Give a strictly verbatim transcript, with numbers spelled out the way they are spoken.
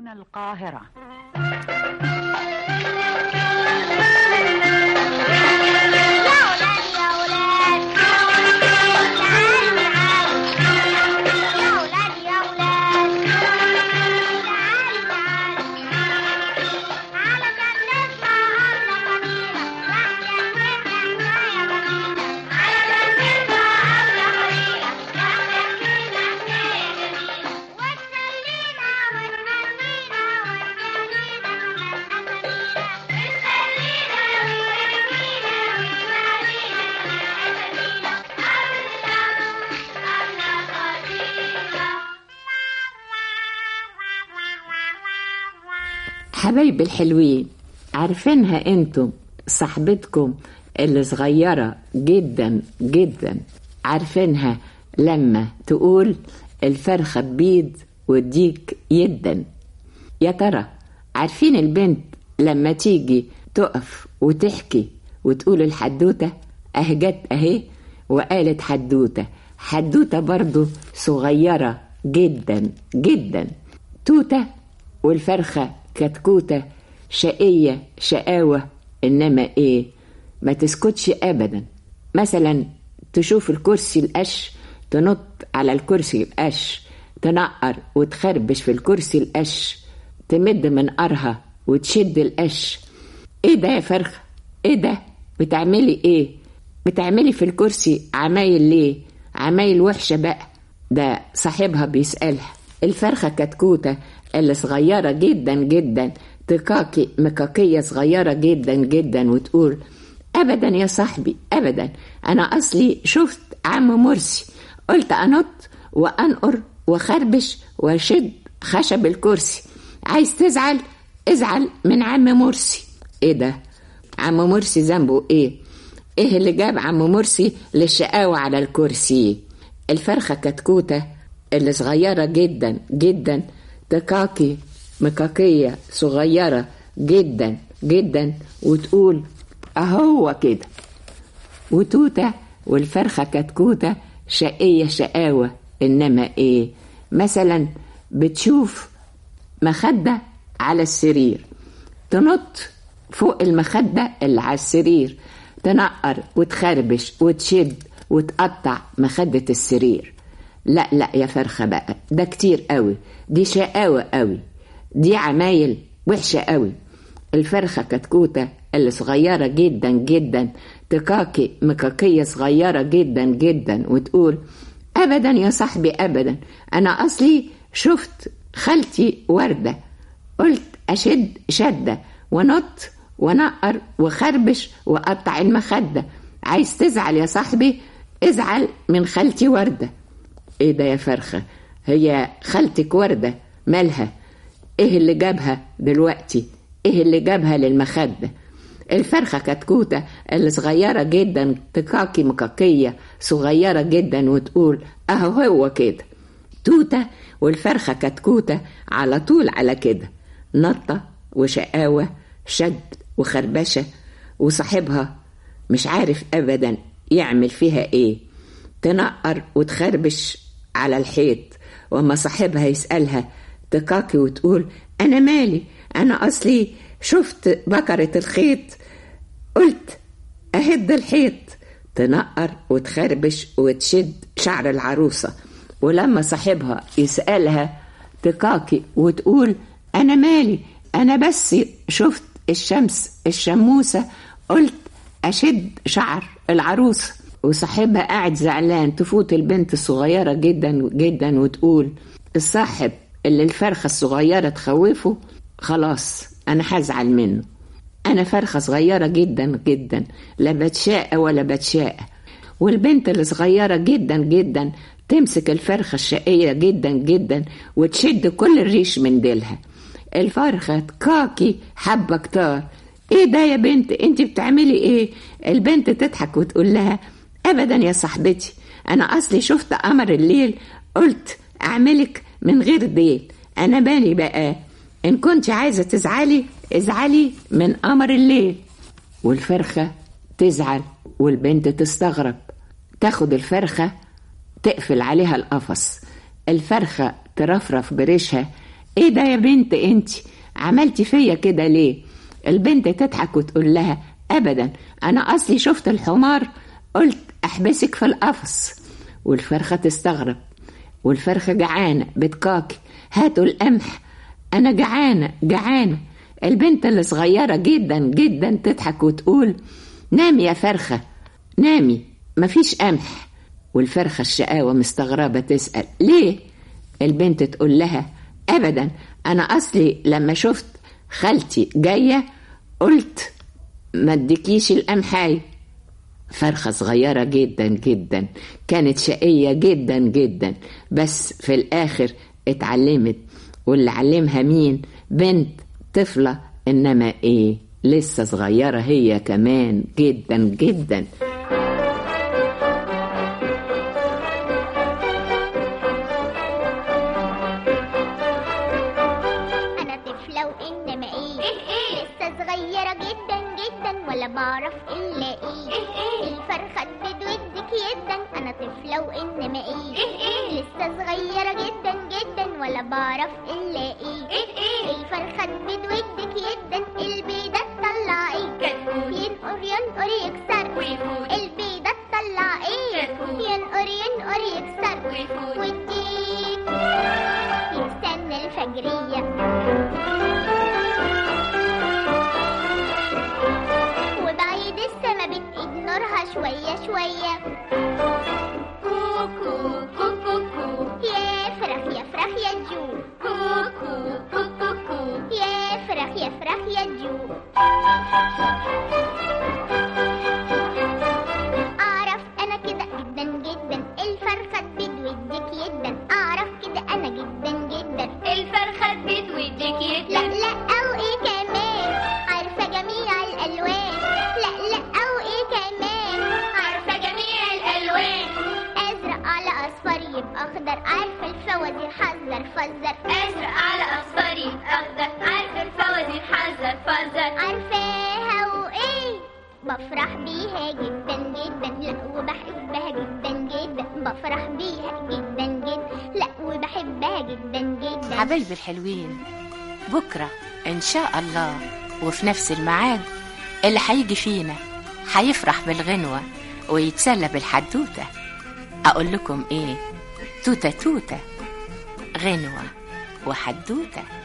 هنا القاهرة. حبايبي الحلوين، عارفينها انتم صاحبتكم اللي صغيرة جدا جدا؟ عارفينها لما تقول الفرخة تبيض والديك يدن؟ يا ترى عارفين البنت لما تيجي تقف وتحكي وتقول الحدوتة؟ اهجت اهي وقالت حدوتة، حدوتة برضو صغيرة جدا جدا. توتة والفرخة كتكوتة، شقية شقاوة، إنما إيه؟ ما تسكتش أبدا. مثلا تشوف الكرسي القش تنط على الكرسي القش، تنقر وتخربش في الكرسي القش، تمد من قرها وتشد القش. إيه ده يا فرخة؟ إيه ده؟ بتعملي إيه؟ بتعملي في الكرسي عمايل ليه؟ عمايل وحشة بقى. ده صاحبها بيسألها. الفرخة كتكوتة اللي صغيرة جدا جدا تكاكي مكاكية صغيرة جدا جدا وتقول أبدا يا صاحبي أبدا، أنا أصلي شفت عم مرسي، قلت أنط وأنقر وخربش وشد خشب الكرسي. عايز تزعل؟ ازعل من عم مرسي. إيه ده؟ عم مرسي ذنبه إيه؟ إيه اللي جاب عم مرسي للشقاوة على الكرسي؟ الفرخة كتكوتة اللي صغيرة جدا جدا تكاكي مكاكية صغيرة جدا جدا وتقول أهو كده. وتوتة والفرخة كتكوتة شقية شقاوة، إنما إيه؟ مثلا بتشوف مخدة على السرير، تنط فوق المخدة اللي على السرير، تنقر وتخربش وتشد وتقطع مخدة السرير. لا لا يا فرخة بقى، ده كتير قوي، دي شقاوة قوي، دي عمايل وحشة قوي. الفرخة كتكوتة اللي صغيرة جدا جدا تكاكي مكاكية صغيرة جدا جدا وتقول أبدا يا صاحبي أبدا، أنا أصلي شفت خالتي وردة، قلت أشد شدة ونط ونقر وخربش وقطع المخدة. عايز تزعل يا صاحبي؟ ازعل من خالتي وردة. ايه ده يا فرخة؟ هي خالتك وردة مالها؟ ايه اللي جابها دلوقتي؟ ايه اللي جابها للمخدة؟ الفرخة كتكوتة اللي صغيرة جدا تكاكي مكاكية صغيرة جدا وتقول اهو هو كده. توتة والفرخة كتكوتة على طول على كده، نطة وشقاوة، شد وخربشة، وصاحبها مش عارف ابدا يعمل فيها ايه، تنقر وتخربش على الحيط، وما صاحبها يسألها تكاكي وتقول أنا مالي، أنا أصلي شفت بكرة الخيط قلت أهد الحيط، تنقر وتخربش وتشد شعر العروسة. ولما صاحبها يسألها تكاكي وتقول أنا مالي، أنا بس شفت الشمس الشموسة قلت أشد شعر العروسة. وصاحبها قاعد زعلان، تفوت البنت الصغيرة جدا جدا وتقول الصاحب اللي الفرخة الصغيرة تخوفه خلاص أنا هزعل منه، أنا فرخة صغيرة جدا جدا لا بتشاء ولا بتشاء. والبنت اللي صغيرة جدا جدا تمسك الفرخة الشقية جدا جدا وتشد كل الريش من ديلها. الفرخة كاكي حبة كتار، ايه ده يا بنت انت بتعملي ايه؟ البنت تضحك وتقول لها ابدا يا صاحبتي، انا اصلي شفت قمر الليل قلت اعملك من غير ديل، انا بالي بقى ان كنت عايزة تزعلي ازعلي من قمر الليل. والفرخة تزعل والبنت تستغرب، تاخد الفرخة تقفل عليها القفص، الفرخة ترفرف بريشها ايه ده يا بنت انت عملتي فيا كده ليه؟ البنت تضحك وتقول لها ابدا، انا اصلي شفت الحمار قلت احبسك في القفص. والفرخة تستغرب، والفرخة جعانة بتكاكي، هاتوا القمح، انا جعانة جعانة. البنت اللي صغيرة جدا جدا تضحك وتقول نامي يا فرخة نامي، مفيش قمح. والفرخة الشقاوة مستغربة تسأل ليه؟ البنت تقول لها ابدا، انا اصلي لما شفت خالتي جاية قلت ما اديكيش القمحاي. فرخة صغيرة جدا جدا كانت شقية جدا جدا، بس في الاخر اتعلمت. واللي علمها مين؟ بنت طفلة، انما ايه لسه صغيرة هي كمان جدا جدا. ولا بعرف الا ايه الفرخة تبدودك يدا، انا طفلة وانما ايه لسه صغيرة جدا جدا ولا بعرف الا ايه الفرخة تبدودك يدا، البيضة تطلع ايه ينقر ينقر يكسر، البيضة تطلع ايه ينقر ينقر يكسر، والديك يستنى الفجرية نورها شوية شوية. كوكو كوكو كو يا فرخ يا فرخ يا جو، كوكو كوكو كو يا فرخ يا فرخ يا جو. أعرف أنا كده جدا جدا، الفرخة تبدودك يدا، أعرف كده أنا جدا جدا، الفرخة تبدودك يدا. لا لا أو إيه كمان، عارفة جميع الألوان. لا لا أو إيه كمان، عارفة جميع الألوان. أزرق على أصفر يبقى أخضر، عارفة الفوازير حذر فزر. أزرق على أصفر يبقى أخضر، عارفة الفوازير حذر فزر. عارفاها وإيه بفرح بيها جدا جدا، لا وبحبها جدا جدا، بفرح بيها جدا جدا، لا وبحبها جدا جدا. حبايبي الحلوين، بكرة إن شاء الله وفي نفس الميعاد اللي هيجي فينا هيفرح بالغنوة ويتسلى بالحدوتة. أقول لكم إيه؟ توتة توتة غنوة وحدوتة.